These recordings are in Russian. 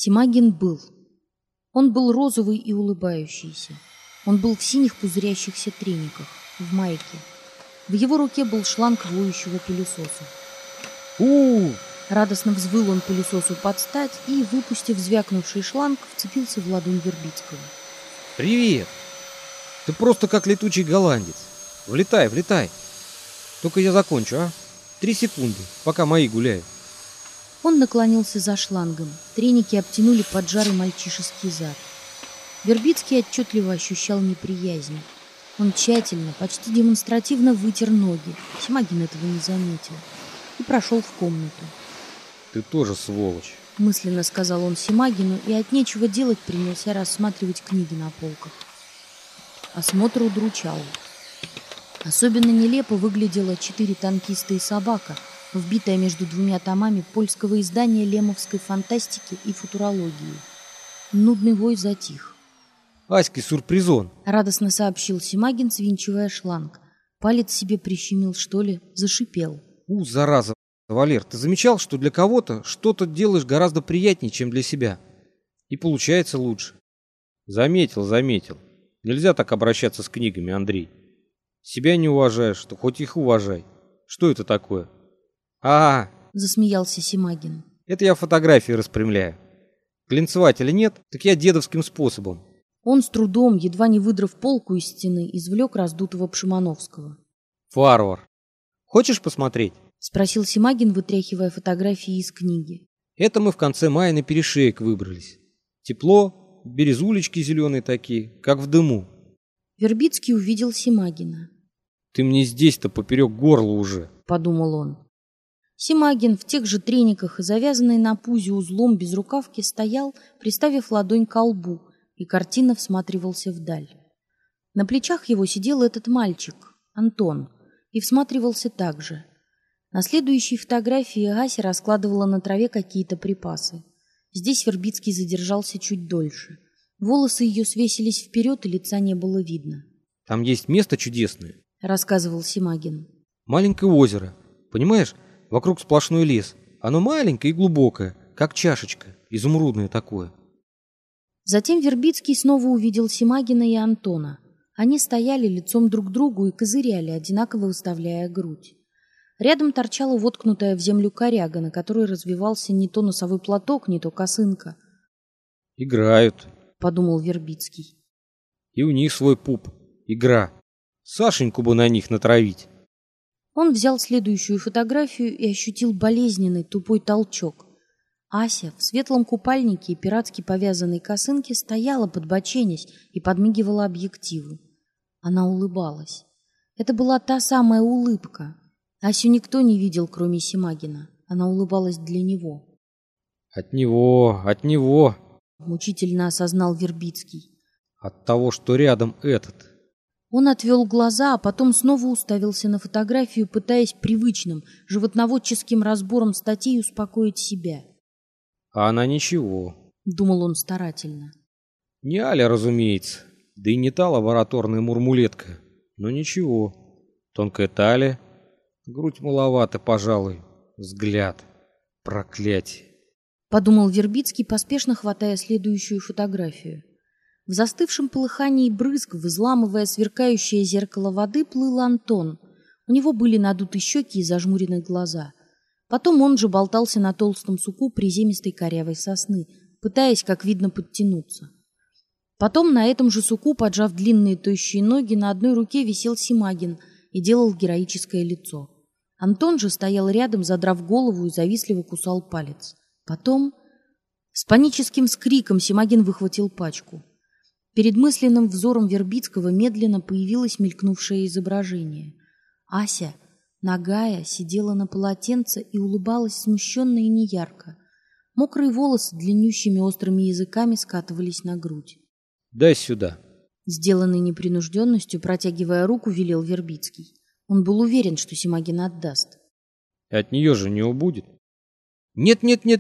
Семагин был. Он был розовый и улыбающийся. Он был в синих пузырящихся трениках, в майке. В его руке был шланг воющего пылесоса. Радостно взвыл он пылесосу под стать и, выпустив звякнувший шланг, вцепился в ладонь Вербицкого. «Привет! Ты просто как летучий голландец. Влетай, влетай. Только я закончу, а? 3 секунды, пока мои гуляют». Он наклонился за шлангом. Треники обтянули поджарый мальчишеский зад. Вербицкий отчетливо ощущал неприязнь. Он тщательно, почти демонстративно вытер ноги. Семагин этого не заметил. И прошел в комнату. «Ты тоже сволочь», — мысленно сказал он Семагину и от нечего делать принялся рассматривать книги на полках. Осмотр удручал. Особенно нелепо выглядело «4 танкиста и собака», вбитая между 2 томами польского издания лемовской фантастики и футурологии. Нудный вой затих. «Аськи сюрпризон», — радостно сообщил Семагин, свинчивая шланг. Палец себе прищемил, что ли, зашипел. Зараза, Валер, ты замечал, что для кого-то что-то делаешь гораздо приятнее, чем для себя? И получается лучше. Заметил. Нельзя так обращаться с книгами, Андрей. Себя не уважаешь, то хоть их уважай. Что это такое? Засмеялся Семагин. Это я фотографии распрямляю. Глинцевателя нет, так я дедовским способом. Он с трудом, едва не выдрав полку из стены, извлек раздутого Пшимановского. Варвар. Хочешь посмотреть? Спросил Семагин, вытряхивая фотографии из книги. Это мы в конце мая на перешеек выбрались. Тепло, березулечки зеленые такие, как в дыму. Вербицкий увидел Семагина. Ты мне здесь-то поперек горла уже, подумал он. Семагин в тех же трениках и завязанный на пузе узлом безрукавки стоял, приставив ладонь ко лбу, и картинно всматривался вдаль. На плечах его сидел этот мальчик, Антон, и всматривался так же. На следующей фотографии Ася раскладывала на траве какие-то припасы. Здесь Вербицкий задержался чуть дольше. Волосы ее свесились вперед, и лица не было видно. Там есть место чудесное, рассказывал Семагин. Маленькое озеро, понимаешь, вокруг сплошной лес. Оно маленькое и глубокое, как чашечка, изумрудное такое. Затем Вербицкий снова увидел Семагина и Антона. Они стояли лицом друг к другу и козыряли, одинаково выставляя грудь. Рядом торчала воткнутая в землю коряга, на которой развивался не то носовой платок, не то косынка. «Играют», — подумал Вербицкий. «И у них свой пуп. Игра. Сашеньку бы на них натравить». Он взял следующую фотографию и ощутил болезненный тупой толчок. Ася в светлом купальнике и пиратски повязанной косынке стояла, подбоченясь, и подмигивала объективу. Она улыбалась. Это была та самая улыбка. Асю никто не видел, кроме Семагина. Она улыбалась для него. От него, мучительно осознал Вербицкий. От того, что рядом этот. Он отвел глаза, а потом снова уставился на фотографию, пытаясь привычным, животноводческим разбором статей успокоить себя. А она ничего, думал он старательно. Не Аля, разумеется, да и не та лабораторная мурмулетка, но ничего. Тонкая талия, грудь маловато, пожалуй, взгляд, проклятие. Подумал Вербицкий, поспешно хватая следующую фотографию. В застывшем полыхании брызг, взламывая сверкающее зеркало воды, плыл Антон. У него были надуты щеки и зажмурены глаза. Потом он же болтался на толстом суку приземистой корявой сосны, пытаясь, как видно, подтянуться. Потом на этом же суку, поджав длинные тощие ноги, на одной руке висел Семагин и делал героическое лицо. Антон же стоял рядом, задрав голову, и завистливо кусал палец. Потом с паническим скриком Семагин выхватил пачку. Перед мысленным взором Вербицкого медленно появилось мелькнувшее изображение. Ася, нагая, сидела на полотенце и улыбалась смущенно и неярко. Мокрые волосы длиннющими острыми языками скатывались на грудь. «Дай сюда», — сделанный непринужденностью, протягивая руку, велел Вербицкий. Он был уверен, что Семагин отдаст. «От нее же не убудет». «Нет,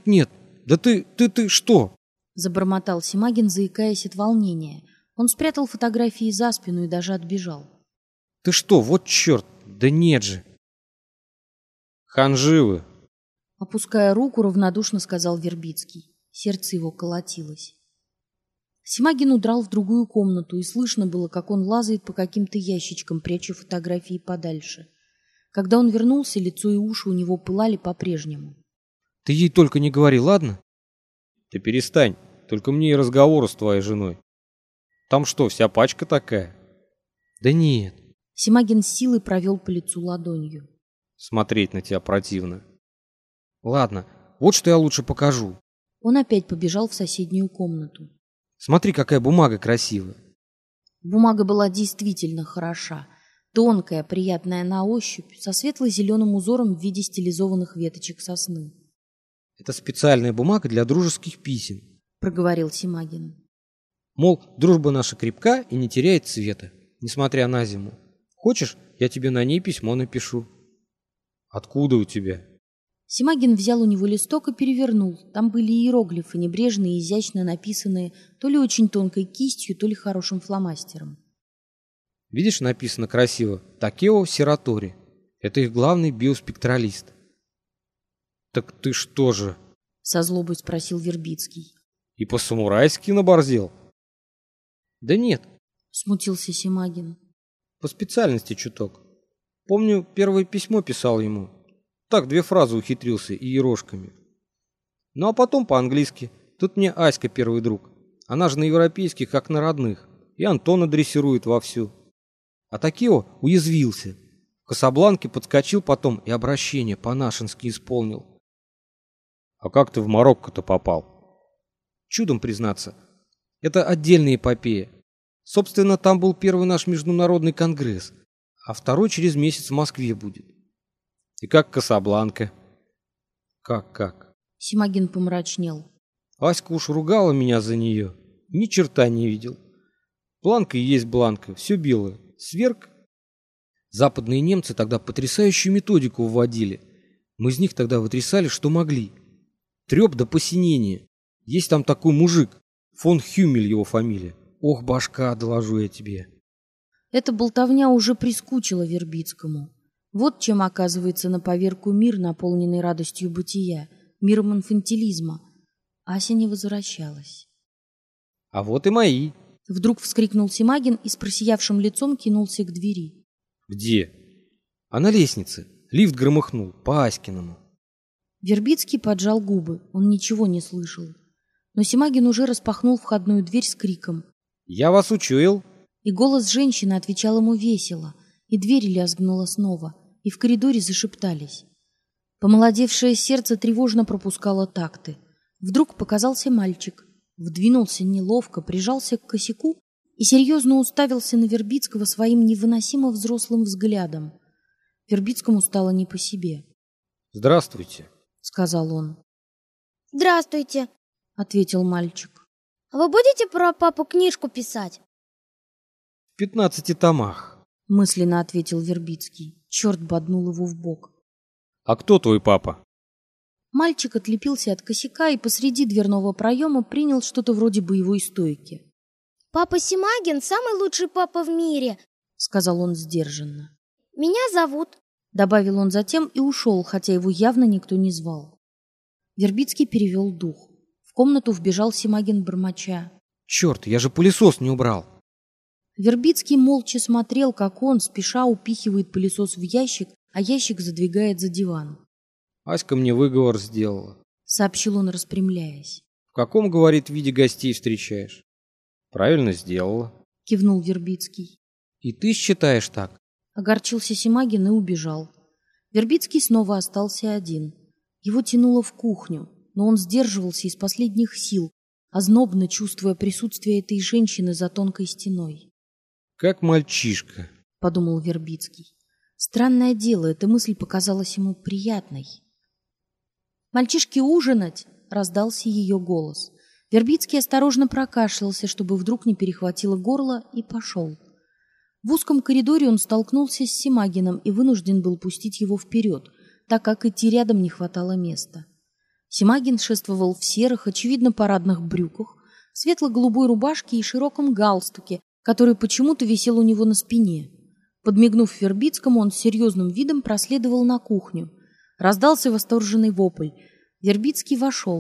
да ты что?» — забормотал Семагин, заикаясь от волнения. Он спрятал фотографии за спину и даже отбежал. «Ты что, вот черт, да нет же!» «Ханживы!» — опуская руку, равнодушно сказал Вербицкий. Сердце его колотилось. Симагин удрал в другую комнату, и слышно было, как он лазает по каким-то ящичкам, пряча фотографии подальше. Когда он вернулся, лицо и уши у него пылали по-прежнему. Ты ей только не говори, ладно? Ты перестань, только мне и разговору с твоей женой. Там что, вся пачка такая? Да нет. Симагин с силой провел по лицу ладонью. Смотреть на тебя противно. Ладно, вот что я лучше покажу. Он опять побежал в соседнюю комнату. Смотри, какая бумага красивая. Бумага была действительно хороша. Тонкая, приятная на ощупь, со светло-зеленым узором в виде стилизованных веточек сосны. Это специальная бумага для дружеских писем, Проговорил Симагин. Мол, дружба наша крепка и не теряет цвета, несмотря на зиму. Хочешь, я тебе на ней письмо напишу? Откуда у тебя? Симагин взял у него листок и перевернул. Там были иероглифы, небрежные и изящно написанные то ли очень тонкой кистью, то ли хорошим фломастером. Видишь, написано красиво «Такео Сиратори». Это их главный биоспектралист. Так ты что же? Со злобой спросил Вербицкий. И по-самурайски наборзел? Да нет, Смутился Симагин. по специальности чуток. Помню, первое письмо писал ему. Так, 2 фразы ухитрился иерошками. Ну а потом по-английски. Тут мне Аська первый друг. Она же на европейских, как на родных. И Антона дрессирует вовсю. А Такео уязвился. В Касабланке подскочил потом и обращение по-нашенски исполнил. А как ты в Марокко-то попал? Чудом признаться. Это отдельная эпопея. Собственно, там был первый наш международный конгресс, а второй через месяц в Москве будет. И как Касабланка? Как? Симагин помрачнел. Аська уж ругала меня за нее. Ни черта не видел. Бланка и есть бланка, все белое. Сверг. Западные немцы тогда потрясающую методику вводили. Мы из них тогда вытрясали, что могли. Треп до посинения. Есть там такой мужик, фон Хюмель его фамилия. Ох, башка, доложу я тебе. Эта болтовня уже прискучила Вербицкому. Вот чем оказывается на поверку мир, наполненный радостью бытия, миром инфантилизма. Ася не возвращалась. А вот и мои. Вдруг вскрикнул Симагин и с просиявшим лицом кинулся к двери. Где? А на лестнице. Лифт громыхнул, по Аськиному. Вербицкий поджал губы, он ничего не слышал. Но Симагин уже распахнул входную дверь с криком. Я вас учуял. И голос женщины отвечал ему весело, и дверь лязгнула снова, и в коридоре зашептались. Помолодевшее сердце тревожно пропускало такты. Вдруг показался мальчик, вдвинулся неловко, прижался к косяку и серьезно уставился на Вербицкого своим невыносимо взрослым взглядом. Вербицкому стало не по себе. Здравствуйте, сказал он. Здравствуйте. Ответил мальчик. А вы будете про папу книжку писать? в 15 томах. Мысленно ответил Вербицкий. Черт боднул его в бок. А кто твой папа? Мальчик отлепился от косяка и посреди дверного проема принял что-то вроде боевой стойки. Папа Симагин самый лучший папа в мире, сказал он сдержанно. Меня зовут. Добавил он затем и ушел, хотя его явно никто не звал. Вербицкий перевел дух. В комнату вбежал Симагин бормоча. Черт, я же пылесос не убрал. Вербицкий молча смотрел, как он, спеша, упихивает пылесос в ящик, а ящик задвигает за диван. Аська мне выговор сделала. Сообщил он, распрямляясь. В каком, говорит, виде гостей встречаешь? Правильно сделала. Кивнул Вербицкий. И ты считаешь так? Огорчился Симагин и убежал. Вербицкий снова остался один. Его тянуло в кухню, но он сдерживался из последних сил, ознобно чувствуя присутствие этой женщины за тонкой стеной. Как мальчишка, подумал Вербицкий. Странное дело, эта мысль показалась ему приятной. «Мальчишки, ужинать!» — раздался ее голос. Вербицкий осторожно прокашлялся, чтобы вдруг не перехватило горло, и пошел. В узком коридоре он столкнулся с Симагиным и вынужден был пустить его вперед, так как идти рядом не хватало места. Симагин шествовал в серых, очевидно, парадных брюках, светло-голубой рубашке и широком галстуке, который почему-то висел у него на спине. Подмигнув Вербицкому, он с серьезным видом проследовал на кухню. Раздался восторженный вопль. Вербицкий вошел.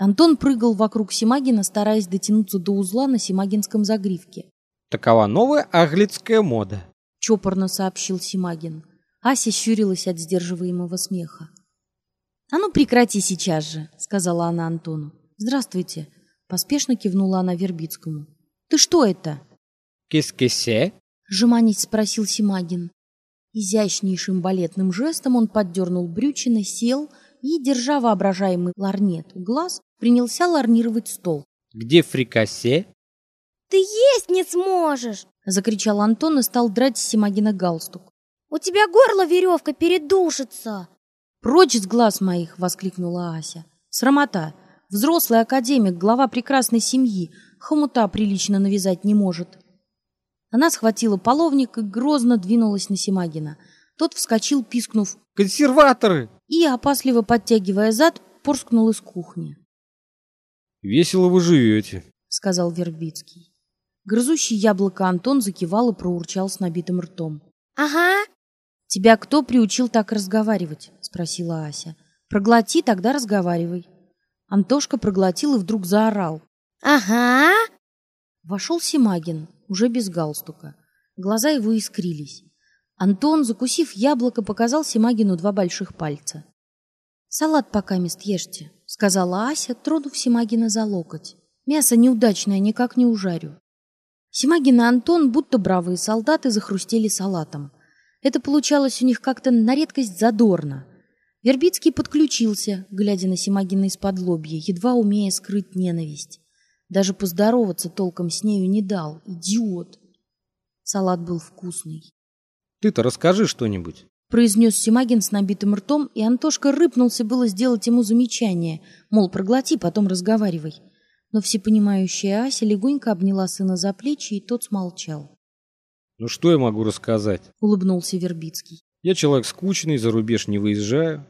Антон прыгал вокруг Симагина, стараясь дотянуться до узла на симагинском загривке. Такова новая аглицкая мода. Чопорно сообщил Симагин. Ася щурилась от сдерживаемого смеха. «А ну прекрати сейчас же», — сказала она Антону. «Здравствуйте», — поспешно кивнула она Вербицкому. «Ты что это?» «Кис-кисе?» — жеманясь спросил Симагин. Изящнейшим балетным жестом он поддернул брючины, сел и, держа воображаемый ларнет у глаз, принялся ларнировать стол. «Где фрикасе?» Ты есть не сможешь! — закричал Антон и стал драть с Симагина галстук. У тебя горло веревка передушится! «Прочь с глаз моих!» — воскликнула Ася. «Срамота! Взрослый академик, глава прекрасной семьи, хомута прилично навязать не может». Она схватила половник и грозно двинулась на Симагина. Тот вскочил, пискнув «Консерваторы!» и, опасливо подтягивая зад, порскнул из кухни. «Весело вы живете», — сказал Вербицкий. Грызущий яблоко Антон закивал и проурчал с набитым ртом. Ага. «Тебя кто приучил так разговаривать?» — спросила Ася. «Проглоти, тогда разговаривай». Антошка проглотил и вдруг заорал. Ага. Вошел Симагин, уже без галстука. Глаза его искрились. Антон, закусив яблоко, показал Симагину 2 больших пальца. «Салат покамест ешьте», — сказала Ася, тронув Симагина за локоть. «Мясо неудачное, никак не ужарю». Симагин и Антон, будто бравые солдаты, захрустели салатом. Это получалось у них как-то на редкость задорно. Вербицкий подключился, глядя на Симагина из-под лобья, едва умея скрыть ненависть. Даже поздороваться толком с нею не дал. Идиот! Салат был вкусный. «Ты-то расскажи что-нибудь», — произнес Симагин с набитым ртом, и Антошка рыпнулся было сделать ему замечание, мол, проглоти, потом разговаривай. Но всепонимающая Ася легонько обняла сына за плечи, и тот смолчал. «Ну что я могу рассказать?» — улыбнулся Вербицкий. «Я человек скучный, за рубеж не выезжаю».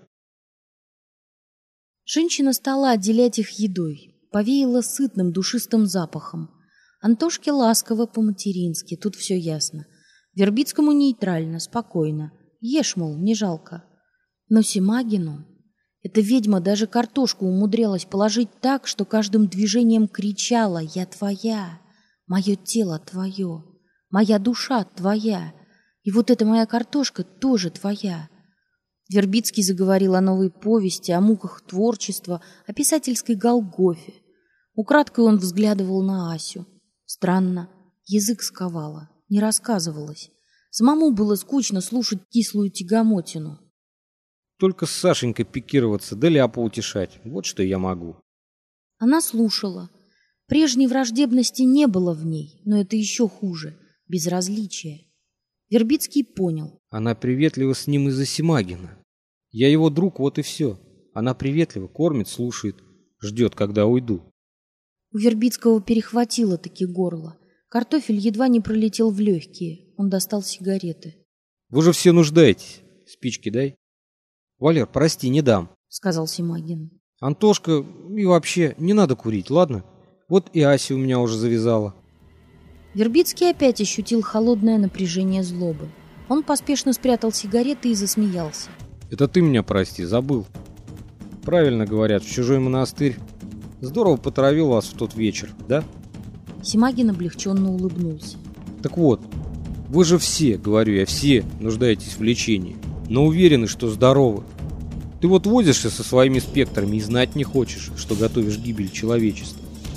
Женщина стала отделять их едой, повеяла сытным душистым запахом. Антошке ласково по-матерински, тут все ясно. Вербицкому нейтрально, спокойно. Ешь, мол, не жалко. Но Симагину... Эта ведьма даже картошку умудрялась положить так, что каждым движением кричала: «Я твоя, мое тело твое, моя душа твоя, и вот эта моя картошка тоже твоя». Вербицкий заговорил о новой повести, о муках творчества, о писательской Голгофе. Украдкой он взглядывал на Асю. Странно, язык сковало, не рассказывалось. Самому было скучно слушать кислую тягомотину. «Только с Сашенькой пикироваться, да ляпа утешать. Вот что я могу». Она слушала. Прежней враждебности не было в ней, но это еще хуже — безразличие. Вербицкий понял. Она приветлива с ним из-за Симагина. Я его друг, вот и все. Она приветлива, кормит, слушает, ждет, когда уйду. У Вербицкого перехватило таки горло. Картофель едва не пролетел в легкие. Он достал сигареты. «Вы же все нуждаетесь. Спички дай». «Валер, прости, не дам», — сказал Симагин. «Антошка, и вообще, не надо курить, ладно? Вот и Ася у меня уже завязала». Вербицкий опять ощутил холодное напряжение злобы. Он поспешно спрятал сигареты и засмеялся. «Это ты меня прости, забыл. Правильно говорят, в чужой монастырь. Здорово потравил вас в тот вечер, да?» Симагин облегченно улыбнулся. «Так вот, вы же все, говорю я, все нуждаетесь в лечении, но уверены, что здоровы. Ты вот возишься со своими спектрами и знать не хочешь, что готовишь гибель человечества».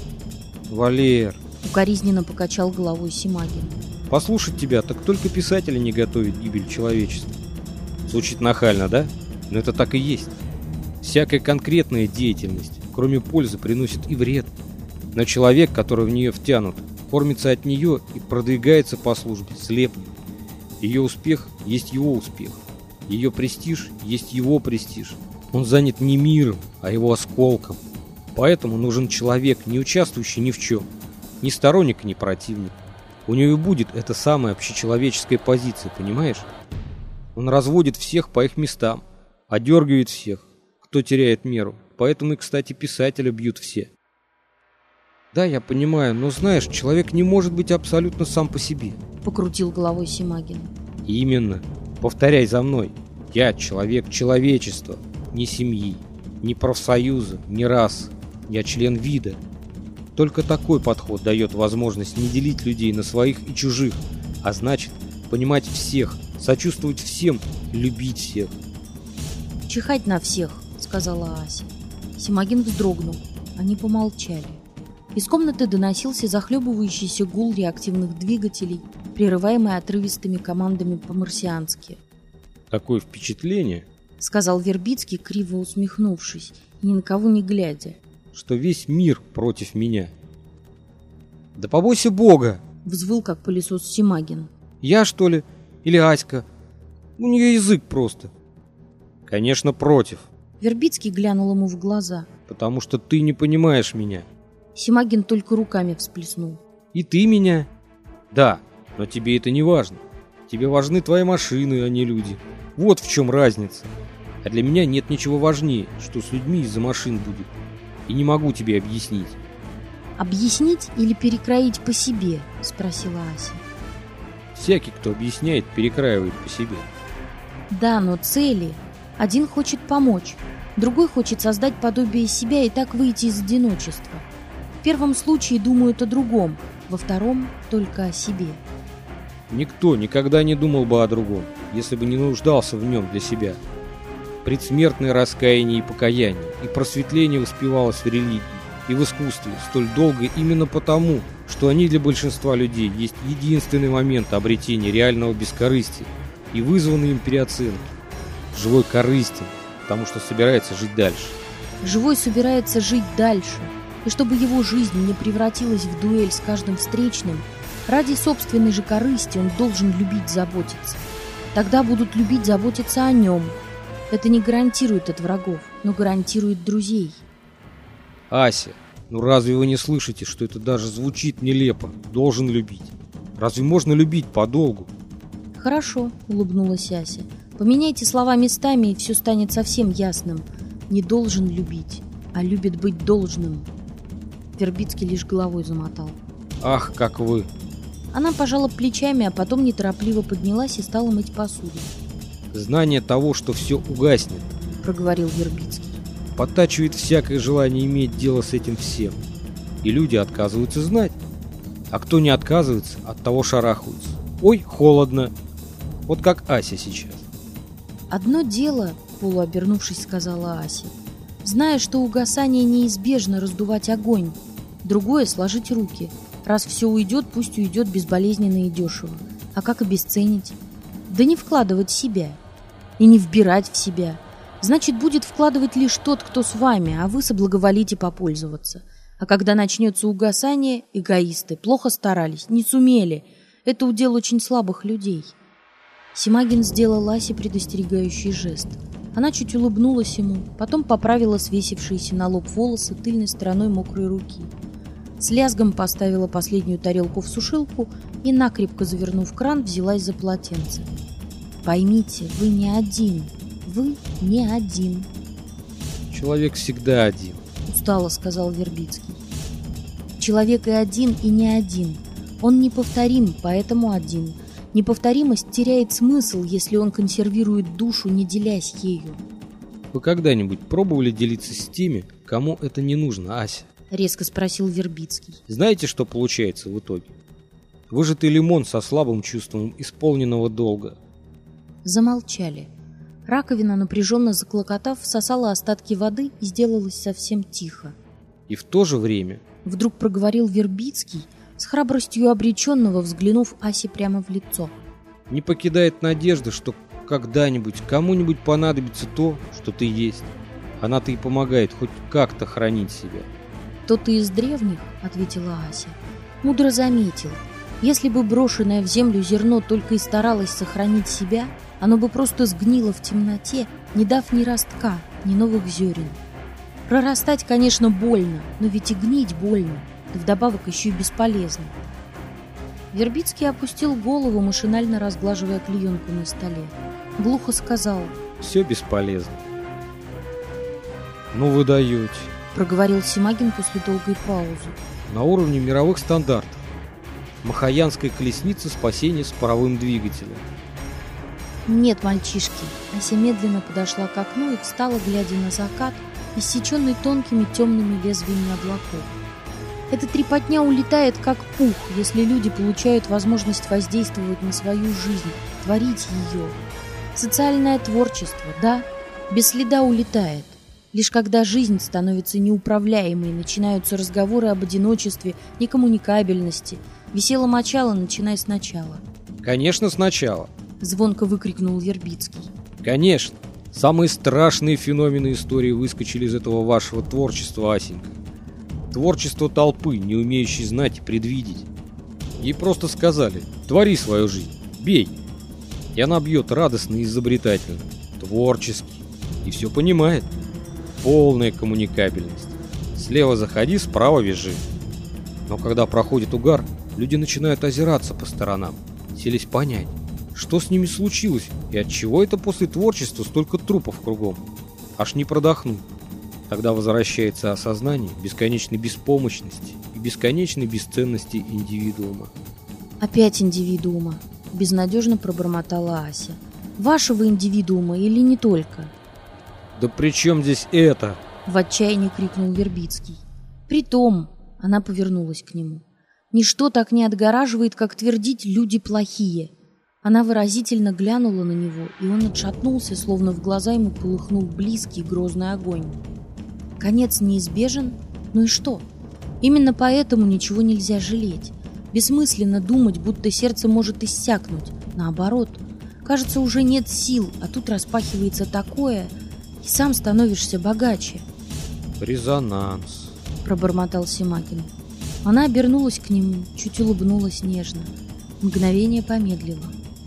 «Валер!» — укоризненно покачал головой Симагин. «Послушать тебя, так только писатели не готовят гибель человечества». Звучит нахально, да? Но это так и есть. Всякая конкретная деятельность, кроме пользы, приносит и вред. Но человек, который в нее втянут, кормится от нее и продвигается по службе слепо. Ее успех есть его успех. Ее престиж есть его престиж. Он занят не миром, а его осколком. Поэтому нужен человек, не участвующий ни в чем. Ни сторонник, ни противник. У него и будет эта самая общечеловеческая позиция, понимаешь? Он разводит всех по их местам, одергивает всех, кто теряет меру. Поэтому и, кстати, писателя бьют все. Да, я понимаю, но знаешь, человек не может быть абсолютно сам по себе. Покрутил головой Симагин. Именно. Повторяй за мной. Я человек человечества, ни семьи, ни профсоюза, ни расы. Я член вида. Только такой подход дает возможность не делить людей на своих и чужих, а значит, понимать всех, сочувствовать всем, любить всех. «Чихать на всех», — сказала Ася. Симагин вздрогнул. Они помолчали. Из комнаты доносился захлебывающийся гул реактивных двигателей, прерываемый отрывистыми командами по-марсиански. «Такое впечатление, — сказал Вербицкий, криво усмехнувшись, ни на кого не глядя, — что весь мир против меня». «Да побойся Бога!» — взвыл, как пылесос Симагин. «Я, что ли? Или Аська? У нее язык просто». «Конечно, против. Вербицкий глянул ему в глаза. Потому что ты не понимаешь меня». Симагин только руками всплеснул. «И ты меня?» «Да, но тебе это не важно. Тебе важны твои машины, а не люди. Вот в чем разница. А для меня нет ничего важнее, что с людьми из-за машин будет. И не могу тебе объяснить». «Объяснить или перекроить по себе?» — спросила Ася. «Всякий, кто объясняет, перекраивает по себе». «Да, но цели. Один хочет помочь, другой хочет создать подобие себя и так выйти из одиночества. В первом случае думают о другом, во втором — только о себе». Никто никогда не думал бы о другом, если бы не нуждался в нем для себя. Предсмертное раскаяние и покаяние, и просветление воспевалось в религии и в искусстве столь долго именно потому, что они для большинства людей есть единственный момент обретения реального бескорыстия и вызванной им переоценки. Живой корыстен, потому что собирается жить дальше. Живой собирается жить дальше, и чтобы его жизнь не превратилась в дуэль с каждым встречным, ради собственной же корысти он должен любить, заботиться. Тогда будут любить, заботиться о нем. Это не гарантирует от врагов, но гарантирует друзей. Ася, ну разве вы не слышите, что это даже звучит нелепо? Должен любить. Разве можно любить подолгу? Хорошо, улыбнулась Ася. Поменяйте слова местами, и все станет совсем ясным. Не должен любить, а любит быть должным. Вербицкий лишь головой замотал. Ах, как вы! Она пожала плечами, а потом неторопливо поднялась и стала мыть посуду. Знание того, что все угаснет, проговорил Вербицкий, подтачивает всякое желание иметь дело с этим всем. И люди отказываются знать. А кто не отказывается, от того шарахаются. Ой, холодно. Вот как Ася сейчас. «Одно дело, — полуобернувшись, сказала Ася, — зная, что угасание неизбежно, раздувать огонь. Другое — сложить руки. Раз все уйдет, пусть уйдет безболезненно и дешево. А как обесценить? Да не вкладывать в себя. И не вбирать в себя. Значит, будет вкладывать лишь тот, кто с вами, а вы соблаговолите попользоваться. А когда начнется угасание, эгоисты плохо старались, не сумели. Это удел очень слабых людей». Симагин сделал Асе предостерегающий жест. Она чуть улыбнулась ему, потом поправила свесившиеся на лоб волосы тыльной стороной мокрой руки. С лязгом поставила последнюю тарелку в сушилку и, накрепко завернув кран, взялась за полотенце. «Поймите, вы не один. Вы не один». «Человек всегда один», — устало сказал Вербицкий. «Человек и один, и не один. Он неповторим, поэтому один. Неповторимость теряет смысл, если он консервирует душу, не делясь ею». «Вы когда-нибудь пробовали делиться с теми, кому это не нужно, Ася?» — резко спросил Вербицкий. «Знаете, что получается в итоге? Выжатый лимон со слабым чувством исполненного долга». Замолчали. Раковина, напряженно заклокотав, всосала остатки воды и сделалось совсем тихо. «И в то же время», — вдруг проговорил Вербицкий, с храбростью обреченного, взглянув Асе прямо в лицо, «не покидает надежда, что когда-нибудь кому-нибудь понадобится то, что ты есть. Она-то и помогает хоть как-то хранить себя». «Кто-то из древних, — ответила Ася, — мудро заметил, если бы брошенное в землю зерно только и старалось сохранить себя, оно бы просто сгнило в темноте, не дав ни ростка, ни новых зерен. Прорастать, конечно, больно, но ведь и гнить больно, да вдобавок еще и бесполезно». Вербицкий опустил голову, машинально разглаживая клеенку на столе. Глухо сказал: «Все бесполезно». «Ну вы даете», — проговорил Симагин после долгой паузы. «на уровне мировых стандартов. Махаянская колесница спасения с паровым двигателем». «Нет, мальчишки». Ася медленно подошла к окну и встала, глядя на закат, иссеченный тонкими темными лезвиями облаков. Эта трепотня улетает как пух, если люди получают возможность воздействовать на свою жизнь, творить ее. Социальное творчество, да, без следа улетает. Лишь когда жизнь становится неуправляемой, начинаются разговоры об одиночестве, некоммуникабельности. Весело мочало, начиная сначала. Конечно, сначала. Звонко выкрикнул Вербицкий. Конечно. Самые страшные феномены истории выскочили из этого вашего творчества, Асенька. Творчество толпы, не умеющей знать и предвидеть. Ей просто сказали: твори свою жизнь, бей. И она бьет радостно и изобретательно, творчески. И все понимает. Полная коммуникабельность. Слева заходи, справа вяжи. Но когда проходит угар, люди начинают озираться по сторонам, селись понять, что с ними случилось и отчего это после творчества столько трупов кругом. Аж не продохнуть. Тогда возвращается осознание бесконечной беспомощности и бесконечной бесценности индивидуума. Опять индивидуума, безнадежно пробормотала Ася. Вашего индивидуума или не только? Да при чем здесь это? В отчаянии крикнул Вербицкий. Притом, она повернулась к нему, ничто так не отгораживает, как твердить «люди плохие». Она выразительно глянула на него, и он отшатнулся, словно в глаза ему полыхнул близкий грозный огонь. Конец неизбежен, ну и что? Именно поэтому ничего нельзя жалеть. Бессмысленно думать, будто сердце может иссякнуть. Наоборот, кажется, уже нет сил, а тут распахивается такое, и сам становишься богаче. Резонанс, пробормотал Семакин. Она обернулась к нему, чуть улыбнулась нежно. Мгновение помедлила.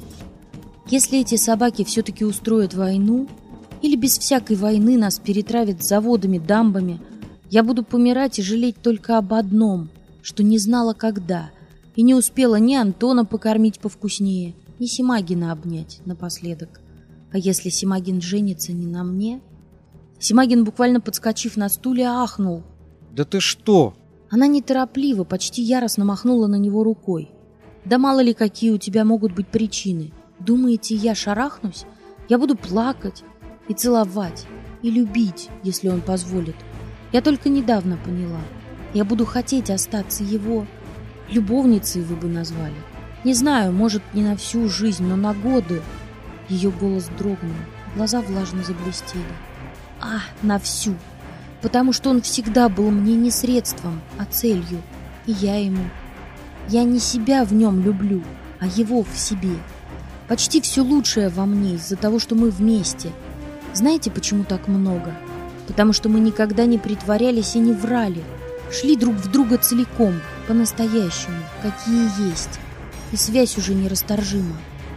Если эти собаки все-таки устроят войну, или без всякой войны нас перетравят заводами, дамбами, я буду помирать и жалеть только об одном, что не знала когда, и не успела ни Антона покормить повкуснее, ни Семагина обнять напоследок. А если Семагин женится не на мне? Семагин, буквально подскочив на стуле, ахнул. Да ты что? Она неторопливо, почти яростно махнула на него рукой. Да мало ли какие у тебя могут быть причины. Думаете, я шарахнусь? Я буду плакать и целовать, и любить, если он позволит. Я только недавно поняла. Я буду хотеть остаться его любовницей, вы бы назвали. Не знаю, может, не на всю жизнь, но на годы. Ее голос дрогнул, глаза влажно заблестели. А, на всю. Потому что он всегда был мне не средством, а целью. И я ему. Я не себя в нем люблю, а его в себе. Почти все лучшее во мне из-за того, что мы вместе. Знаете, почему так много? Потому что мы никогда не притворялись и не врали. Шли друг в друга целиком, по-настоящему, какие есть. И связь уже нерасторжима.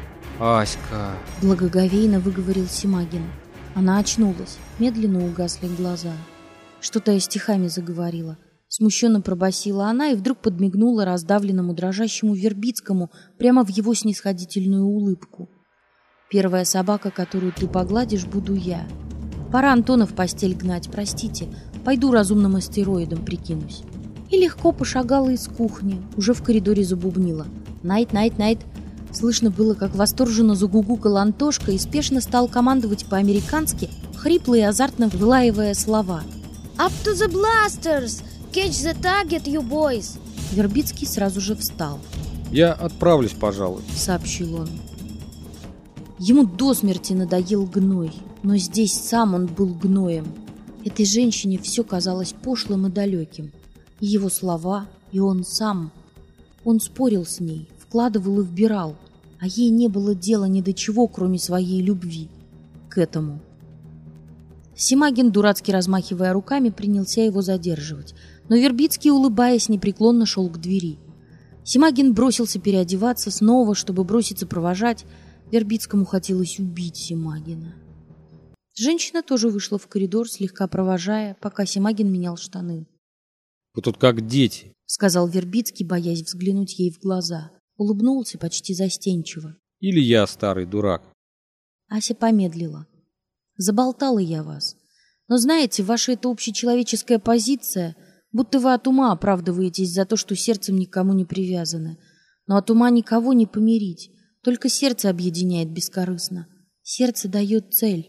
Аська, Благоговейно выговорил Семагин. Она очнулась, медленно угасли глаза. Что-то я стихами заговорила. Смущенно пробасила она и вдруг подмигнула раздавленному дрожащему Вербицкому прямо в его снисходительную улыбку. Первая собака, которую ты погладишь, буду я. Пора Антона в постель гнать, простите. Пойду разумным астероидом прикинусь. И легко пошагала из кухни, уже в коридоре забубнила. Найт, найт, найт. Слышно было, как восторженно загугукал Антошка и спешно стал командовать по-американски, хрипло и азартно вылаивая слова. Up to the blasters! Catch the target, you boys! Вербицкий сразу же встал. я отправлюсь, пожалуй. Сообщил он. Ему до смерти надоел гной, но здесь сам он был гноем. Этой женщине все казалось пошлым и далеким. И его слова, и он сам. Он спорил с ней, вкладывал и вбирал, а ей не было дела ни до чего, кроме своей любви к этому. Семагин, дурацки размахивая руками, принялся его задерживать, но Вербицкий, улыбаясь, непреклонно шел к двери. Семагин бросился переодеваться снова, чтобы броситься провожать. Вербицкому хотелось убить Семагина. Женщина тоже вышла в коридор, слегка провожая, пока Семагин менял штаны. Вы тут как дети. Сказал Вербицкий, боясь взглянуть ей в глаза. Улыбнулся почти застенчиво. Или я старый дурак. Ася помедлила. Заболтала я вас. Но знаете, ваша эта общечеловеческая позиция, будто вы от ума оправдываетесь за то, что сердцем никому не привязаны. Но от ума никого не помирить. Только сердце объединяет бескорыстно. Сердце дает цель.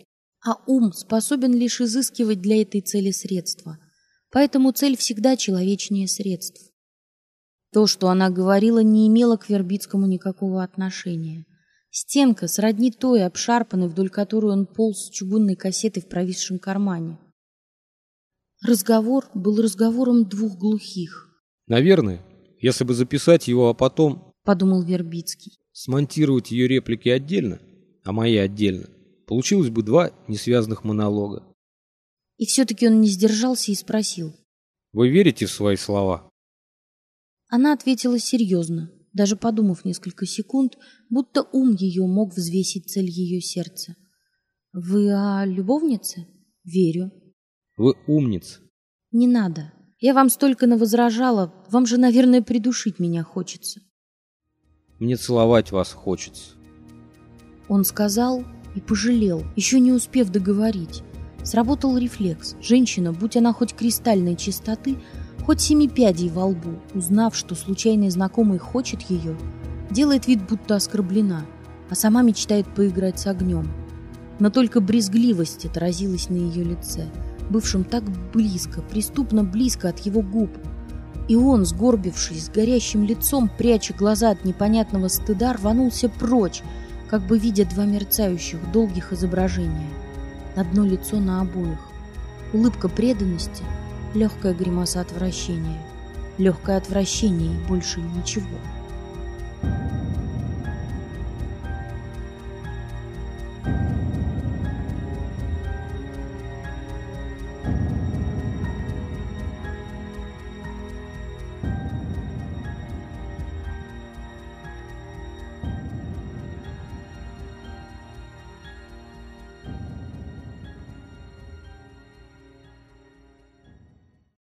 А ум способен лишь изыскивать для этой цели средства. Поэтому цель всегда человечнее средств. То, что она говорила, не имело к Вербицкому никакого отношения. Стенка сродни той, обшарпанной, вдоль которой он полз с чугунной кассетой в провисшем кармане. Разговор был разговором двух глухих. Наверное, если бы записать его, а потом, подумал Вербицкий, смонтировать ее реплики отдельно, а мои отдельно, получилось бы два несвязанных монолога. И все-таки он не сдержался и спросил: Вы верите в свои слова? Она ответила серьезно, даже подумав несколько секунд, будто ум ее мог взвесить цель ее сердца. Вы о любовнице? Верю. Вы умница. Не надо. Я вам столько навозражала, вам же, наверное, придушить меня хочется. Мне целовать вас хочется. Он сказал и пожалел, еще не успев договорить. Сработал рефлекс. Женщина, будь она хоть кристальной чистоты, хоть 7 пядей во лбу, узнав, что случайный знакомый хочет ее, делает вид, будто оскорблена, а сама мечтает поиграть с огнем. Но только брезгливость отразилась на ее лице, бывшем так близко, преступно близко от его губ. И он, сгорбившись, с горящим лицом, пряча глаза от непонятного стыда, рванулся прочь, как бы видя два мерцающих, долгих изображения. Одно лицо на обоих. Улыбка преданности, легкая гримаса отвращения. Легкое отвращение и больше ничего.